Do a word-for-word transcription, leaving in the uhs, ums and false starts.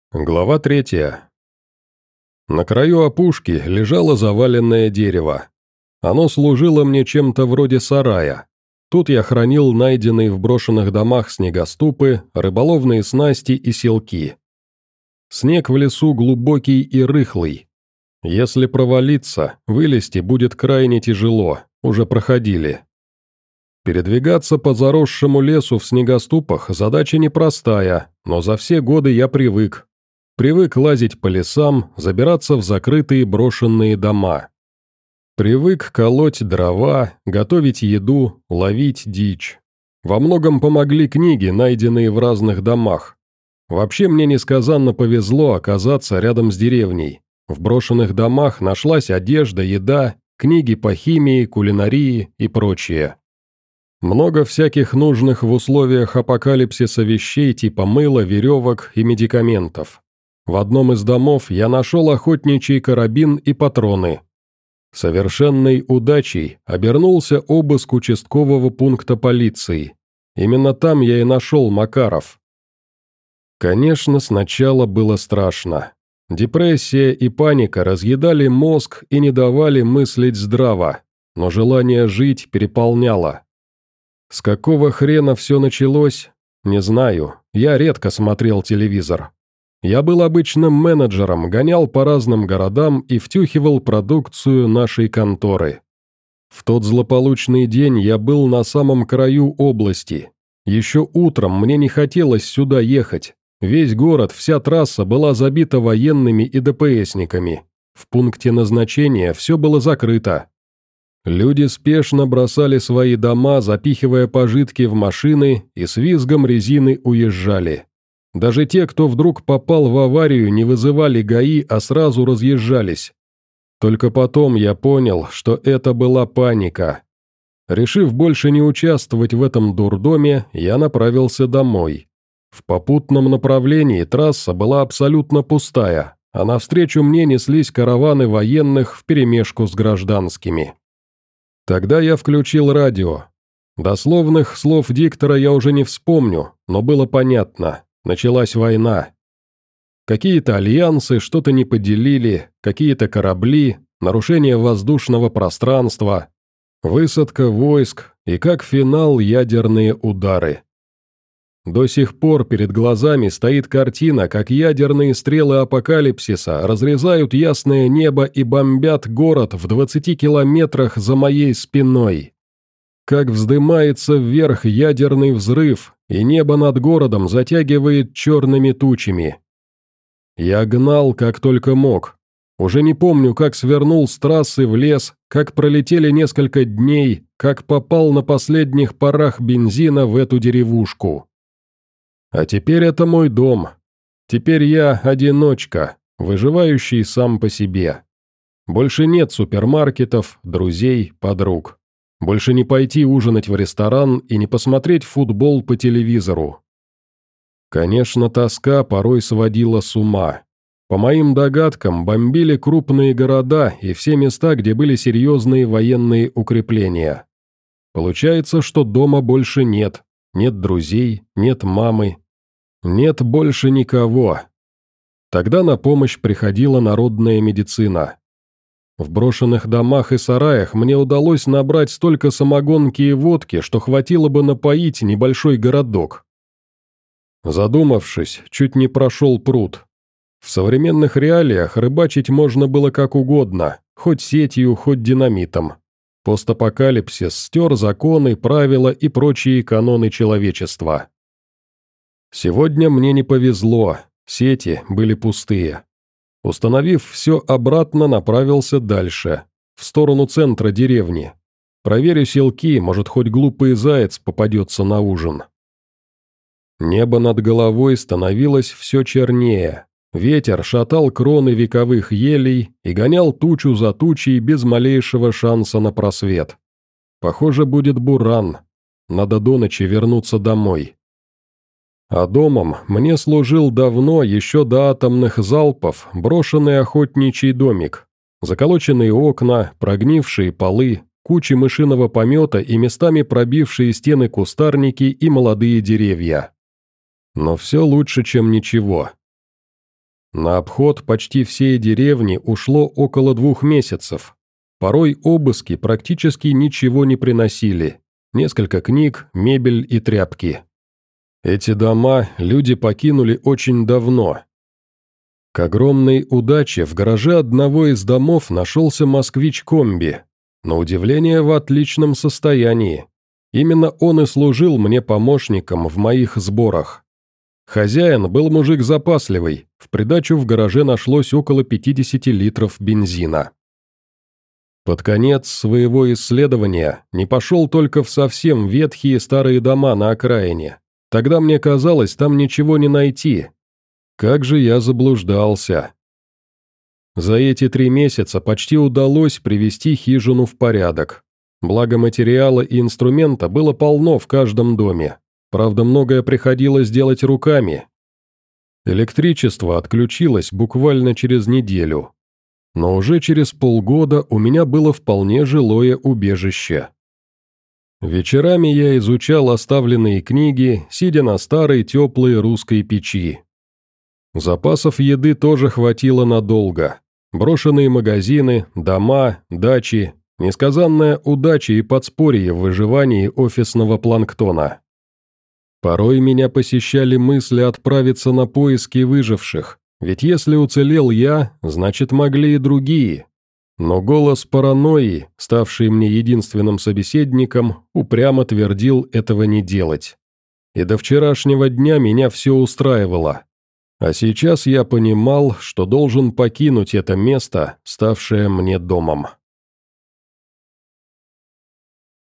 Глава третья. На краю опушки лежало заваленное дерево. Оно служило мне чем-то вроде сарая. Тут я хранил найденные в брошенных домах снегоступы, рыболовные снасти и селки. Снег в лесу глубокий и рыхлый. Если провалиться, вылезти будет крайне тяжело, уже проходили. Передвигаться по заросшему лесу в снегоступах задача непростая, но за все годы я привык. Привык лазить по лесам, забираться в закрытые брошенные дома. Привык колоть дрова, готовить еду, ловить дичь. Во многом помогли книги, найденные в разных домах. Вообще мне несказанно повезло оказаться рядом с деревней. В брошенных домах нашлась одежда, еда, книги по химии, кулинарии и прочее. Много всяких нужных в условиях апокалипсиса вещей типа мыла, веревок и медикаментов. В одном из домов я нашел охотничий карабин и патроны. Совершенной удачей обернулся обыск участкового пункта полиции. Именно там я и нашел Макаров. Конечно, сначала было страшно. Депрессия и паника разъедали мозг и не давали мыслить здраво, но желание жить переполняло. С какого хрена все началось? Не знаю, я редко смотрел телевизор. Я был обычным менеджером, гонял по разным городам и втюхивал продукцию нашей конторы. В тот злополучный день я был на самом краю области. Еще утром мне не хотелось сюда ехать. Весь город, вся трасса была забита военными и ДПСниками. В пункте назначения все было закрыто. Люди спешно бросали свои дома, запихивая пожитки в машины и с визгом резины уезжали. Даже те, кто вдруг попал в аварию, не вызывали ГАИ, а сразу разъезжались. Только потом я понял, что это была паника. Решив больше не участвовать в этом дурдоме, я направился домой. В попутном направлении трасса была абсолютно пустая, а навстречу мне неслись караваны военных вперемешку с гражданскими. Тогда я включил радио. Дословных слов диктора я уже не вспомню, но было понятно. Началась война. Какие-то альянсы что-то не поделили, какие-то корабли, нарушение воздушного пространства, высадка войск и, как финал, ядерные удары. До сих пор перед глазами стоит картина, как ядерные стрелы апокалипсиса разрезают ясное небо и бомбят город в двадцати километрах за моей спиной. Как вздымается вверх ядерный взрыв, и небо над городом затягивает черными тучами. Я гнал, как только мог. Уже не помню, как свернул с трассы в лес, как пролетели несколько дней, как попал на последних парах бензина в эту деревушку. А теперь это мой дом. Теперь я одиночка, выживающий сам по себе. Больше нет супермаркетов, друзей, подруг. Больше не пойти ужинать в ресторан и не посмотреть футбол по телевизору. Конечно, тоска порой сводила с ума. По моим догадкам, бомбили крупные города и все места, где были серьезные военные укрепления. Получается, что дома больше нет. Нет друзей, нет мамы. Нет больше никого. Тогда на помощь приходила народная медицина. В брошенных домах и сараях мне удалось набрать столько самогонки и водки, что хватило бы напоить небольшой городок. Задумавшись, чуть не прошел пруд. В современных реалиях рыбачить можно было как угодно, хоть сетью, хоть динамитом. Постапокалипсис стер законы, правила и прочие каноны человечества. Сегодня мне не повезло, сети были пустые. Установив все обратно, направился дальше, в сторону центра деревни. Проверю селки, может, хоть глупый заяц попадется на ужин. Небо над головой становилось все чернее. Ветер шатал кроны вековых елей и гонял тучу за тучей без малейшего шанса на просвет. Похоже, будет буран. Надо до ночи вернуться домой. А домом мне служил давно, еще до атомных залпов, брошенный охотничий домик. Заколоченные окна, прогнившие полы, кучи мышиного помета и местами пробившие стены кустарники и молодые деревья. Но все лучше, чем ничего. На обход почти всей деревни ушло около двух месяцев. Порой обыски практически ничего не приносили. Несколько книг, мебель и тряпки. Эти дома люди покинули очень давно. К огромной удаче в гараже одного из домов нашелся москвич-комби. На удивление, в отличном состоянии. Именно он и служил мне помощником в моих сборах. Хозяин был мужик запасливый, в придачу в гараже нашлось около пятьдесят литров бензина. Под конец своего исследования не пошел только в совсем ветхие старые дома на окраине. Тогда мне казалось, там ничего не найти. Как же я заблуждался. За эти три месяца почти удалось привести хижину в порядок. Благо материала и инструмента было полно в каждом доме. Правда, многое приходилось делать руками. Электричество отключилось буквально через неделю. Но уже через полгода у меня было вполне жилое убежище. Вечерами я изучал оставленные книги, сидя на старой теплой русской печи. Запасов еды тоже хватило надолго. Брошенные магазины, дома, дачи, несказанная удача и подспорье в выживании офисного планктона. Порой меня посещали мысли отправиться на поиски выживших, ведь если уцелел я, значит могли и другие. Но голос паранойи, ставший мне единственным собеседником, упрямо твердил этого не делать. И до вчерашнего дня меня все устраивало. А сейчас я понимал, что должен покинуть это место, ставшее мне домом.